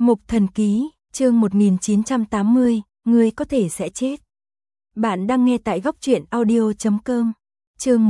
Mục Thần Ký, chương 1980, ngươi có thể sẽ chết. Bạn đang nghe tại góc truyện audio.com. Chương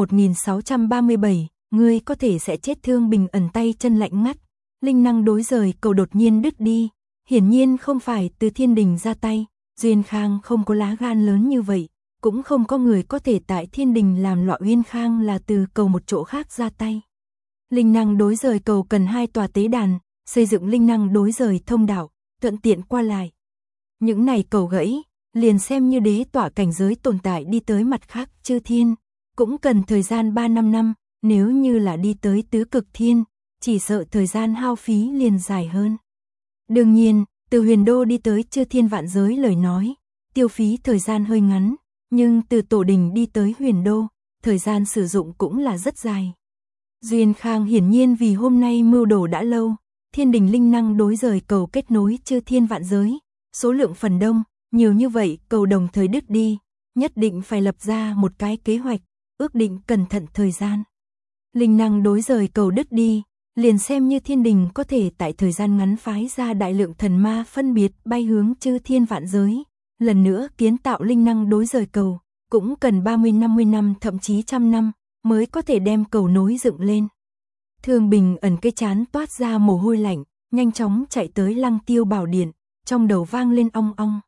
1637, ngươi có thể sẽ chết. Thương Bình ẩn tay chân lạnh ngắt, linh năng đối rời cầu đột nhiên đứt đi, hiển nhiên không phải từ thiên đình ra tay, Duyên Khang không có lá gan lớn như vậy, cũng không có người có thể tại thiên đình làm loạn. Uyên Khang là từ cầu một chỗ khác ra tay. Linh năng đối rời cầu cần 2 tòa tế đàn, xây dựng linh năng đối rời thông đạo, thuận tiện qua lại. Những này cầu gãy, liền xem như đế tỏa cảnh giới tồn tại đi tới mặt khác chư thiên, cũng cần thời gian 3-5 năm, nếu như là đi tới tứ cực thiên, chỉ sợ thời gian hao phí liền dài hơn. Đương nhiên, từ huyền đô đi tới chư thiên vạn giới lời nói, tiêu phí thời gian hơi ngắn, nhưng từ tổ đình đi tới huyền đô, thời gian sử dụng cũng là rất dài. Duyên Khang hiển nhiên vì hôm nay mưu đồ đã lâu, thiên đình linh năng đối rời cầu kết nối chư thiên vạn giới, số lượng phần đông, nhiều như vậy cầu đồng thời đứt đi, nhất định phải lập ra một cái kế hoạch, ước định cẩn thận thời gian. Linh năng đối rời cầu đứt đi, liền xem như thiên đình có thể tại thời gian ngắn phái ra đại lượng thần ma phân biệt bay hướng chư thiên vạn giới, lần nữa kiến tạo linh năng đối rời cầu, cũng cần 30-50 năm thậm chí 100 năm mới có thể đem cầu nối dựng lên. Thương Bình ẩn cái chán toát ra mồ hôi lạnh, nhanh chóng chạy tới Lăng Tiêu Bảo Điện, trong đầu vang lên ong ong.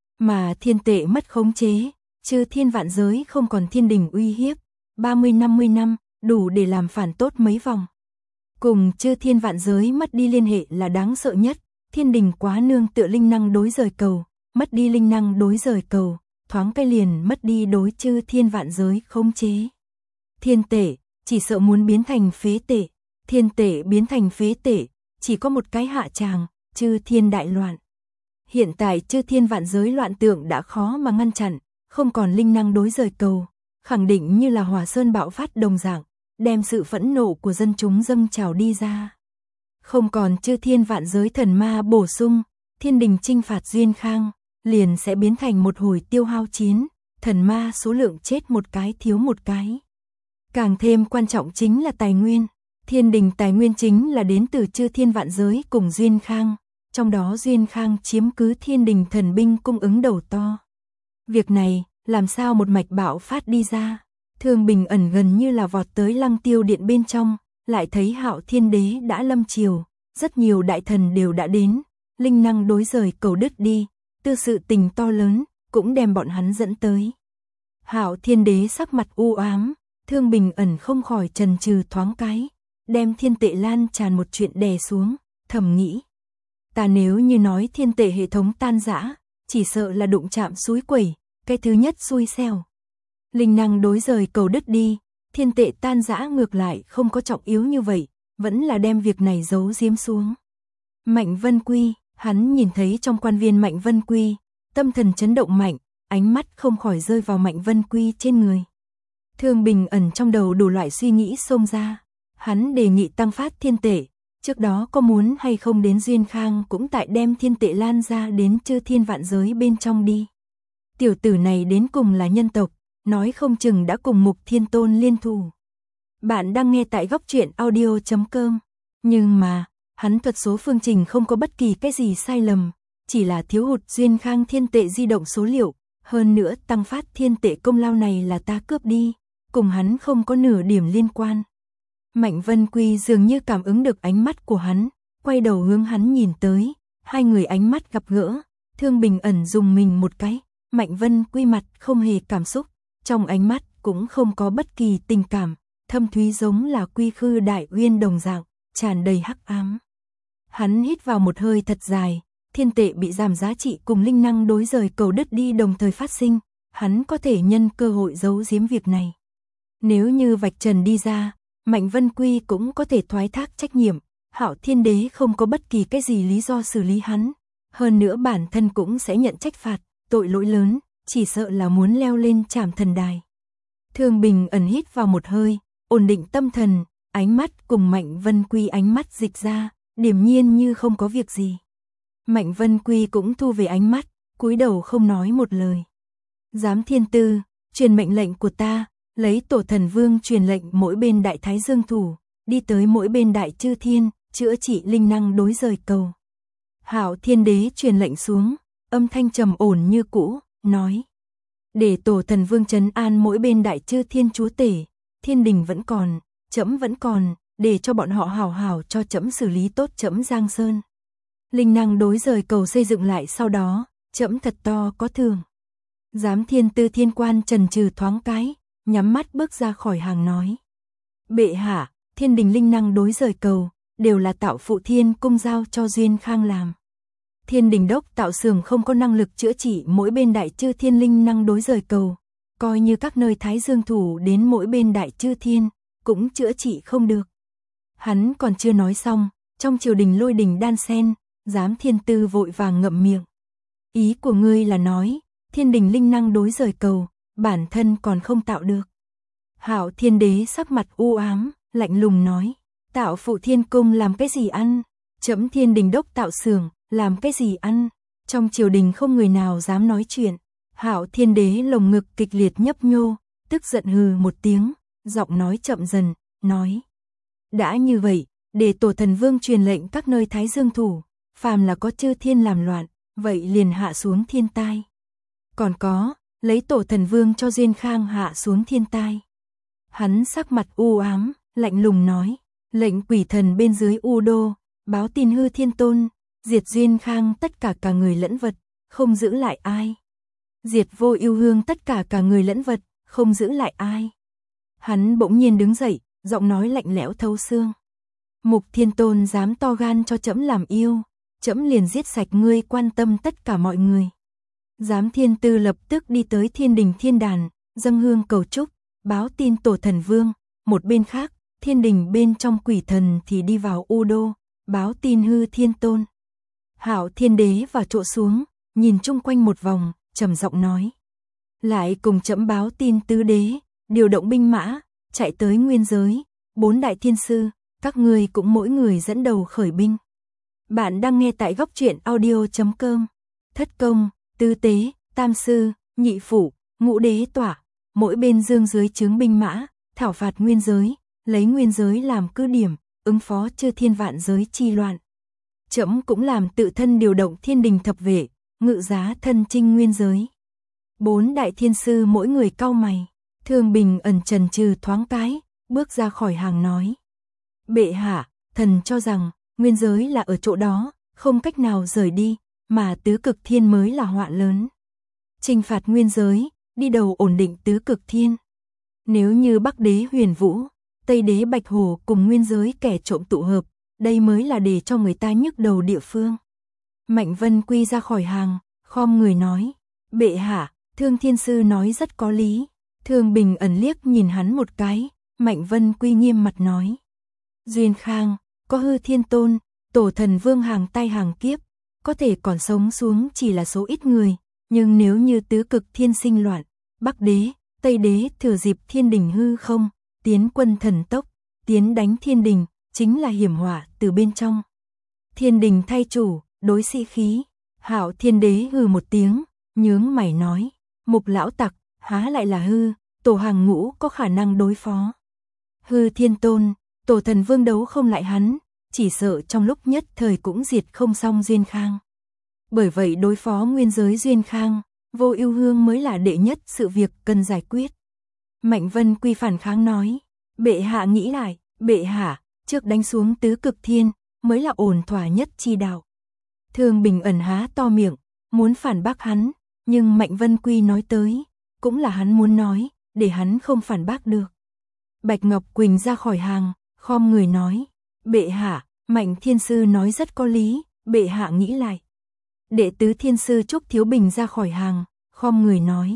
Mà thiên tệ mất khống chế, chư thiên vạn giới không còn thiên đình uy hiếp, 30-50 năm, đủ để làm phản tốt mấy vòng. Cùng chư thiên vạn giới mất đi liên hệ là đáng sợ nhất, thiên đình quá nương tựa linh năng đối rời cầu, mất đi linh năng đối rời cầu, thoáng cái liền mất đi đối chư thiên vạn giới khống chế. Thiên tệ, chỉ sợ muốn biến thành phế tệ, thiên tệ biến thành phế tệ, chỉ có một cái hạ tràng, chư thiên đại loạn. Hiện tại chư thiên vạn giới loạn tượng đã khó mà ngăn chặn, không còn linh năng đối rời cầu, khẳng định như là hỏa sơn bạo phát đồng dạng, đem sự phẫn nộ của dân chúng dâng trào đi ra. Không còn chư thiên vạn giới thần ma bổ sung, thiên đình chinh phạt Duyên Khang, liền sẽ biến thành một hồi tiêu hao chiến, thần ma số lượng chết một cái thiếu một cái. Càng thêm quan trọng chính là tài nguyên, thiên đình tài nguyên chính là đến từ chư thiên vạn giới cùng Duyên Khang, trong đó Duyên Khang chiếm cứ thiên đình thần binh cung ứng đầu to. Việc này, làm sao một mạch bạo phát đi ra, Thương Bình ẩn gần như là vọt tới Lăng Tiêu Điện bên trong, lại thấy Hạo Thiên Đế đã lâm triều, rất nhiều đại thần đều đã đến, linh năng đối rời cầu đứt đi, tư sự tình to lớn, cũng đem bọn hắn dẫn tới. Hạo Thiên Đế sắc mặt u ám, Thương Bình ẩn không khỏi chần chừ thoáng cái, đem thiên tệ lan tràn một chuyện đè xuống, thầm nghĩ. Ta nếu như nói thiên tệ hệ thống tan rã, chỉ sợ là đụng chạm suối quẩy, cái thứ nhất xui xẻo. Linh năng đối rời cầu đứt đi, thiên tệ tan rã ngược lại không có trọng yếu như vậy, vẫn là đem việc này giấu giếm xuống. Mạnh Vân Quy, hắn nhìn thấy trong quan viên Mạnh Vân Quy, tâm thần chấn động mạnh, ánh mắt không khỏi rơi vào Mạnh Vân Quy trên người. Thương Bình ẩn trong đầu đủ loại suy nghĩ xông ra, hắn đề nghị tăng phát thiên tệ, trước đó có muốn hay không đến Duyên Khang cũng tại đem thiên tệ lan ra đến chư thiên vạn giới bên trong đi. Tiểu tử này đến cùng là nhân tộc, nói không chừng đã cùng Mục Thiên Tôn liên thủ. Bạn đang nghe tại góc truyện audio.com, nhưng mà, hắn thuật số phương trình không có bất kỳ cái gì sai lầm, chỉ là thiếu hụt Duyên Khang thiên tệ di động số liệu, hơn nữa tăng phát thiên tệ công lao này là ta cướp đi, cùng hắn không có nửa điểm liên quan. Mạnh Vân Quy dường như cảm ứng được ánh mắt của hắn, quay đầu hướng hắn nhìn tới, hai người ánh mắt gặp gỡ, Thương Bình ẩn dùng mình một cái, Mạnh Vân Quy mặt không hề cảm xúc, trong ánh mắt cũng không có bất kỳ tình cảm, thâm thúy giống là quy khư đại uyên đồng dạng, tràn đầy hắc ám. Hắn hít vào một hơi thật dài, thiên tệ bị giảm giá trị cùng linh năng đối rời cầu đứt đi đồng thời phát sinh, hắn có thể nhân cơ hội giấu giếm việc này. Nếu như vạch trần đi ra, Mạnh Vân Quy cũng có thể thoái thác trách nhiệm, Hạo Thiên Đế không có bất kỳ cái gì lý do xử lý hắn, hơn nữa bản thân cũng sẽ nhận trách phạt, tội lỗi lớn, chỉ sợ là muốn leo lên trảm thần đài. Thương Bình ẩn hít vào một hơi, ổn định tâm thần, ánh mắt cùng Mạnh Vân Quy ánh mắt dịch ra, điềm nhiên như không có việc gì. Mạnh Vân Quy cũng thu về ánh mắt, cúi đầu không nói một lời. Giám Thiên Tư, truyền mệnh lệnh của ta, lấy Tổ Thần Vương truyền lệnh mỗi bên Đại Thái Dương thủ, đi tới mỗi bên Đại Chư Thiên, chữa trị linh năng đối rời cầu. Hạo Thiên Đế truyền lệnh xuống, âm thanh trầm ổn như cũ, nói: để Tổ Thần Vương trấn an mỗi bên Đại Chư Thiên Chúa Tể, thiên đình vẫn còn, trẫm vẫn còn, để cho bọn họ hào hào cho trẫm xử lý tốt trẫm Giang Sơn. Linh năng đối rời cầu xây dựng lại sau đó, trẫm thật to có thưởng. Giám Thiên Tư Thiên Quan chần chừ thoáng cái, nhắm mắt bước ra khỏi hàng nói: bệ hạ, thiên đình linh năng đối rời cầu, đều là Tạo Phụ Thiên Cung giao cho Duyên Khang làm. Thiên đình đốc tạo xưởng không có năng lực chữa trị mỗi bên Đại Chư Thiên linh năng đối rời cầu, coi như các nơi Thái Dương thủ đến mỗi bên Đại Chư Thiên, cũng chữa trị không được. Hắn còn chưa nói xong, trong triều đình lôi đình đan sen, Giám Thiên Tư vội vàng ngậm miệng. Ý của ngươi là nói, thiên đình linh năng đối rời cầu, bản thân còn không tạo được. Hạo Thiên Đế sắc mặt u ám, lạnh lùng nói: Tạo Phụ Thiên Cung làm cái gì ăn? Trẫm thiên đình đốc tạo xưởng, làm cái gì ăn? Trong triều đình không người nào dám nói chuyện. Hạo Thiên Đế lồng ngực kịch liệt nhấp nhô, tức giận hừ một tiếng, giọng nói chậm dần, nói: đã như vậy, để Tổ Thần Vương truyền lệnh các nơi Thái Dương thủ, phàm là có chư thiên làm loạn, vậy liền hạ xuống thiên tai. Còn có, lấy Tổ Thần Vương cho Duyên Khang hạ xuống thiên tai. Hắn sắc mặt u ám, lạnh lùng nói: lệnh quỷ thần bên dưới U Đô, báo tin hư thiên tôn, diệt Duyên Khang tất cả cả người lẫn vật, không giữ lại ai. Diệt Vô Ưu Hương tất cả cả người lẫn vật, không giữ lại ai. Hắn bỗng nhiên đứng dậy, giọng nói lạnh lẽo thấu xương: Mục Thiên Tôn dám to gan cho trẫm làm yêu, trẫm liền giết sạch ngươi quan tâm tất cả mọi người. Giám Thiên Tư lập tức đi tới thiên đình thiên đàn, dâng hương cầu chúc, báo tin Tổ Thần Vương. Một bên khác, thiên đình bên trong quỷ thần thì đi vào U Đô, báo tin hư thiên tôn. Hạo Thiên Đế vào chỗ xuống, nhìn chung quanh một vòng, trầm giọng nói: lại cùng trẫm báo tin tứ đế, điều động binh mã, chạy tới nguyên giới, 4 đại thiên sư, các ngươi cũng mỗi người dẫn đầu khởi binh. Bạn đang nghe tại Góc Truyện Audio.com. Thất công, tứ tế, tam sư, nhị phủ, ngũ đế tỏa, mỗi bên dương dưới chướng binh mã, thảo phạt nguyên giới, lấy nguyên giới làm cứ điểm, ứng phó chư thiên vạn giới chi loạn. Trẫm cũng làm tự thân điều động thiên đình thập vệ, ngự giá thân chinh nguyên giới. 4 đại thiên sư mỗi người cau mày. Thương Bình ẩn chần chừ thoáng cái, bước ra khỏi hàng nói: bệ hạ, thần cho rằng nguyên giới là ở chỗ đó, không cách nào rời đi, mà tứ cực thiên mới là họa lớn. Chinh phạt nguyên giới, đi đầu ổn định tứ cực thiên. Nếu như Bắc đế Huyền Vũ, Tây đế Bạch Hổ cùng nguyên giới kẻ trộm tụ hợp, đây mới là để cho người ta nhức đầu địa phương. Mạnh Vân Quy ra khỏi hàng, khom người nói: bệ hạ, Thương Thiên Sư nói rất có lý. Thương Bình ẩn liếc nhìn hắn một cái, Mạnh Vân Quy nghiêm mặt nói: Duyên Khang, có hư thiên tôn, Tổ Thần Vương hàng tay hàng kiếp, có thể còn sống xuống chỉ là số ít người, nhưng nếu như tứ cực thiên sinh loạn, Bắc đế, Tây đế thừa dịp thiên đình hư không, tiến quân thần tốc, tiến đánh thiên đình, chính là hiểm họa từ bên trong. Thiên đình thay chủ, đối sĩ khí. Hạo Thiên Đế hừ một tiếng, nhướng mày nói: Mục lão tặc, há lại là hư, tổ hàng ngũ có khả năng đối phó. Hư thiên tôn, Tổ Thần Vương đấu không lại hắn, chỉ sợ trong lúc nhất thời cũng diệt không xong Duyên Khang. Bởi vậy đối phó nguyên giới Duyên Khang, Vô Ưu Hương mới là đệ nhất sự việc cần giải quyết. Mạnh Vân Quy phản kháng nói: bệ hạ nghĩ lại, bệ hạ, trước đánh xuống tứ cực thiên, mới là ổn thỏa nhất chi đạo. Thương Bình ẩn há to miệng, muốn phản bác hắn, nhưng Mạnh Vân Quy nói tới, cũng là hắn muốn nói, để hắn không phản bác được. Bạch Ngọc Quỳnh ra khỏi hàng, khom người nói: bệ hạ, Mạnh Thiên Sư nói rất có lý, bệ hạ nghĩ lại. Đệ tứ Thiên Sư Trúc Thiếu Bình ra khỏi hàng, khom người nói: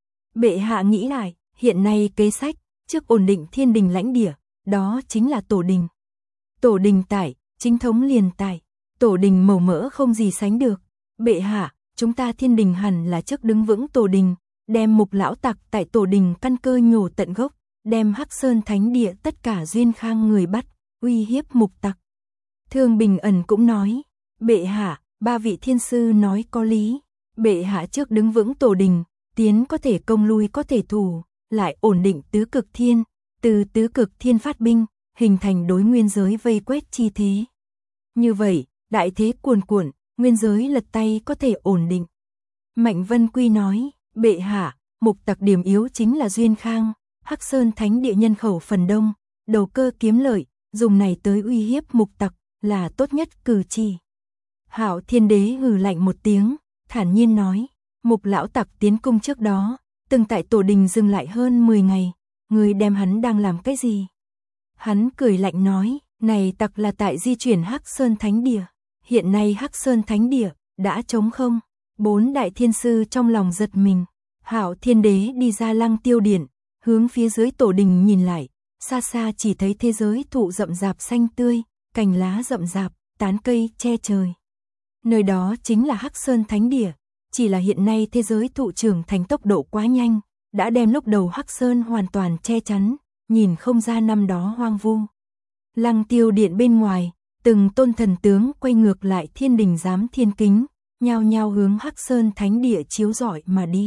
bệ hạ nghĩ lại, hiện nay kế sách, trước ổn định thiên đình lãnh địa, đó chính là tổ đình. Tổ đình tại, chính thống liền tại, tổ đình màu mỡ không gì sánh được. Bệ hạ, chúng ta thiên đình hẳn là trước đứng vững tổ đình, đem Mục lão tặc tại tổ đình căn cơ nhổ tận gốc, đem Hắc Sơn Thánh Địa tất cả Duyên Khang người bắt, uy hiếp Mục tặc. Thương Bình ẩn cũng nói: bệ hạ, 3 vị thiên sư nói có lý, bệ hạ trước đứng vững tổ đình, tiến có thể công lui có thể thủ, lại ổn định tứ cực thiên, từ tứ cực thiên phát binh, hình thành đối nguyên giới vây quét chi thế. Như vậy, đại thế cuồn cuộn, nguyên giới lật tay có thể ổn định. Mạnh Vân Quy nói, bệ hạ, mục tặc điểm yếu chính là Duyên Khang, Hắc Sơn Thánh Địa nhân khẩu phần đông, đầu cơ kiếm lợi, dùng này tới uy hiếp mục tặc là tốt nhất cử chỉ. Hạo Thiên Đế hừ lạnh một tiếng, thản nhiên nói, mục lão tặc tiến cung trước đó, từng tại tổ đình dừng lại hơn 10 ngày, người đem hắn đang làm cái gì? Hắn cười lạnh nói, này tặc là tại di chuyển Hắc Sơn Thánh Địa, hiện nay Hắc Sơn Thánh Địa đã trống không. 4 đại thiên sư trong lòng giật mình. Hạo Thiên Đế đi ra Lăng Tiêu Điện, hướng phía dưới tổ đình nhìn lại, xa xa chỉ thấy thế giới thụ rậm rạp xanh tươi, cành lá rậm rạp, tán cây che trời. Nơi đó chính là Hắc Sơn Thánh Địa, chỉ là hiện nay thế giới thụ trưởng thành tốc độ quá nhanh, đã đem lúc đầu Hắc Sơn hoàn toàn che chắn, nhìn không ra năm đó hoang vu. Lăng Tiêu Điện bên ngoài, từng tôn thần tướng quay ngược lại thiên đình giám thiên kính, nhao nhao hướng Hắc Sơn Thánh Địa chiếu rọi mà đi.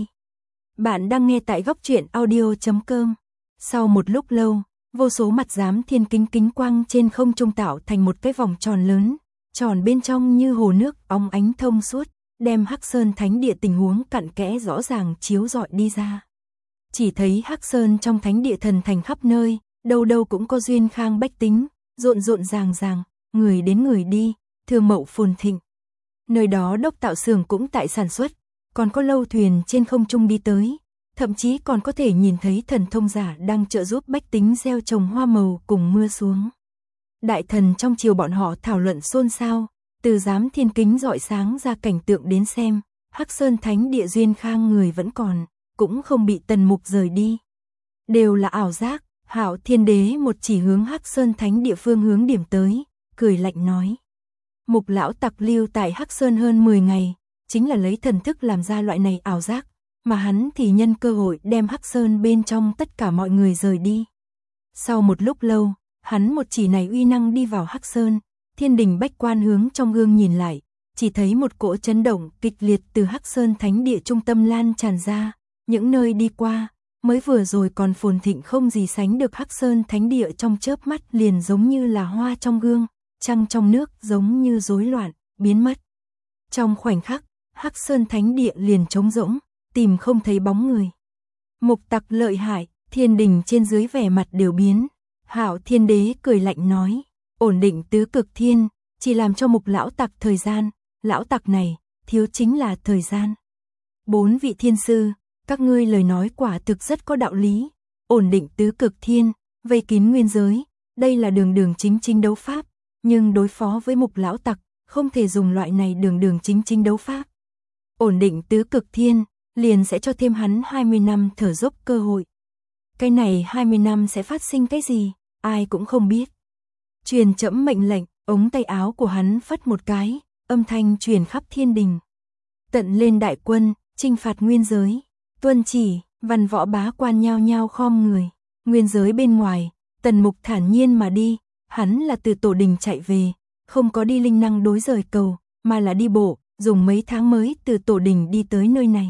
Bạn đang nghe tại góc truyện audio.com. Sau một lúc lâu, vô số mặt giám thiên kính kính quang trên không trung tạo thành một cái vòng tròn lớn, tròn bên trong như hồ nước óng ánh thông suốt, đem Hắc Sơn Thánh Địa tình huống cặn kẽ rõ ràng chiếu rọi đi ra. Chỉ thấy Hắc Sơn trong Thánh Địa thần thành khắp nơi, đâu đâu cũng có Duyên Khang bách tính, rộn rộn ràng ràng, người đến người đi, thương mậu phồn thịnh. Nơi đó đốc tạo xưởng cũng tại sản xuất, còn có lâu thuyền trên không trung đi tới, thậm chí còn có thể nhìn thấy thần thông giả đang trợ giúp bách tính gieo trồng hoa màu cùng mưa xuống. Đại thần trong triều bọn họ thảo luận xôn xao, từ giám thiên kính rọi sáng ra cảnh tượng đến xem, Hắc Sơn Thánh Địa Duyên Khang người vẫn còn, cũng không bị Tần Mục rời đi. Đều là ảo giác. Hạo Thiên Đế một chỉ hướng Hắc Sơn Thánh Địa phương hướng điểm tới, cười lạnh nói. Mục lão tặc lưu tại Hắc Sơn hơn 10 ngày, chính là lấy thần thức làm ra loại này ảo giác, mà hắn thì nhân cơ hội đem Hắc Sơn bên trong tất cả mọi người rời đi. Sau một lúc lâu, hắn một chỉ này uy năng đi vào Hắc Sơn, thiên đình bách quan hướng trong gương nhìn lại, chỉ thấy một cỗ chấn động kịch liệt từ Hắc Sơn Thánh Địa trung tâm lan tràn ra, những nơi đi qua, mới vừa rồi còn phồn thịnh không gì sánh được Hắc Sơn Thánh Địa trong chớp mắt liền giống như là hoa trong gương, trăng trong nước giống như rối loạn, biến mất. Trong khoảnh khắc, Hắc Sơn Thánh Địa liền trống rỗng, tìm không thấy bóng người. Mục tặc lợi hại, thiên đình trên dưới vẻ mặt đều biến. Hạo Thiên Đế cười lạnh nói, ổn định tứ cực thiên, chỉ làm cho mục lão tặc thời gian, lão tặc này, thiếu chính là thời gian. 4 vị thiên sư, các ngươi lời nói quả thực rất có đạo lý, ổn định tứ cực thiên, vây kín nguyên giới, đây là đường chính đấu pháp, nhưng đối phó với mục lão tặc, không thể dùng loại này đường chính đấu pháp. Ổn định tứ cực thiên, liền sẽ cho thêm hắn 20 năm thở dốc cơ hội. Cái này 20 năm sẽ phát sinh cái gì, ai cũng không biết. Truyền trẫm mệnh lệnh, ống tay áo của hắn phất một cái, âm thanh truyền khắp thiên đình. Tận lên đại quân, chinh phạt nguyên giới. Tuân chỉ, văn võ bá quan nhao nhao khom người. Nguyên giới bên ngoài, Tần Mục thản nhiên mà đi, hắn là từ tổ đình chạy về, không có đi linh năng đối rời cầu, mà là đi bộ, dùng mấy tháng mới từ tổ đình đi tới nơi này.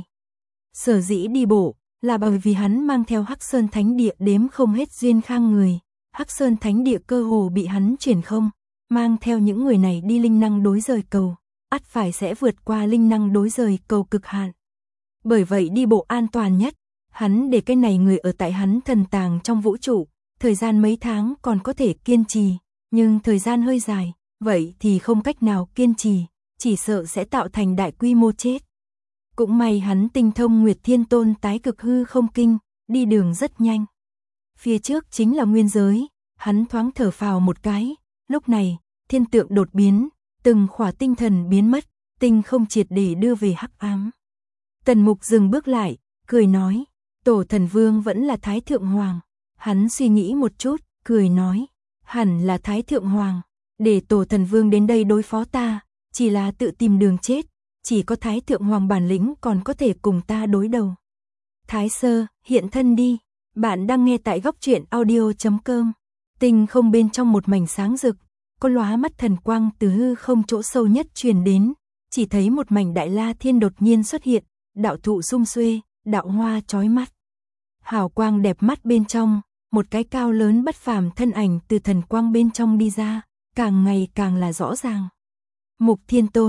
Sở dĩ đi bộ, là bởi vì hắn mang theo Hắc Sơn Thánh Địa đếm không hết Duyên Khang người, Hắc Sơn Thánh Địa cơ hồ bị hắn chuyển không, mang theo những người này đi linh năng đối rời cầu, ắt phải sẽ vượt qua linh năng đối rời cầu cực hạn. Bởi vậy đi bộ an toàn nhất, hắn để cái này người ở tại hắn thần tàng trong vũ trụ, thời gian mấy tháng còn có thể kiên trì, nhưng thời gian hơi dài, vậy thì không cách nào kiên trì, chỉ sợ sẽ tạo thành đại quy mô chết. Cũng may hắn tinh thông Nguyệt Thiên Tôn tái cực hư không kinh, đi đường rất nhanh. Phía trước chính là nguyên giới, hắn thoáng thở phào một cái, lúc này, thiên tượng đột biến, từng khỏa tinh thần biến mất, tinh không triệt để đưa về hắc ám. Tần Mục dừng bước lại, cười nói, Tổ Thần Vương vẫn là Thái Thượng Hoàng. Hắn suy nghĩ một chút, cười nói, hẳn là Thái Thượng Hoàng, để Tổ Thần Vương đến đây đối phó ta, chỉ là tự tìm đường chết, chỉ có Thái Thượng Hoàng bản lĩnh còn có thể cùng ta đối đầu. Thái Sơ, hiện thân đi, bạn đang nghe tại góc truyện audio.com. Tinh không bên trong một mảnh sáng rực, có lóa mắt thần quang từ hư không chỗ sâu nhất truyền đến, chỉ thấy một mảnh đại la thiên đột nhiên xuất hiện, đạo thụ sum xuê, đạo hoa chói mắt. Hào quang đẹp mắt bên trong, một cái cao lớn bất phàm thân ảnh từ thần quang bên trong đi ra, càng ngày càng là rõ ràng. Mục Thiên Tôn,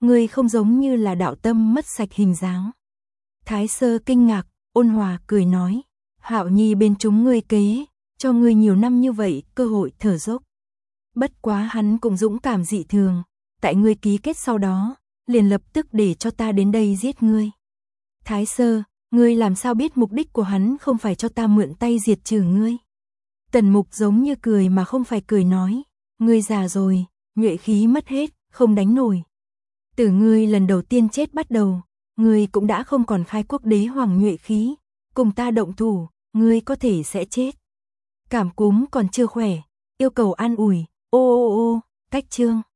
ngươi không giống như là đạo tâm mất sạch hình dáng. Thái Sơ kinh ngạc, ôn hòa cười nói, Hạo Nhi bên chúng ngươi kế, cho ngươi nhiều năm như vậy, cơ hội thở dốc. Bất quá hắn cũng dũng cảm dị thường, tại ngươi ký kết sau đó, liền lập tức để cho ta đến đây giết ngươi. Thái Sơ, ngươi làm sao biết mục đích của hắn không phải cho ta mượn tay diệt trừ ngươi? Tần Mục giống như cười mà không phải cười nói, ngươi già rồi, nhuệ khí mất hết, không đánh nổi. Từ ngươi lần đầu tiên chết bắt đầu, ngươi cũng đã không còn khai quốc đế hoàng nhuệ khí, cùng ta động thủ, ngươi có thể sẽ chết. Cảm cúm còn chưa khỏe, yêu cầu an ủi, ô, cách chương.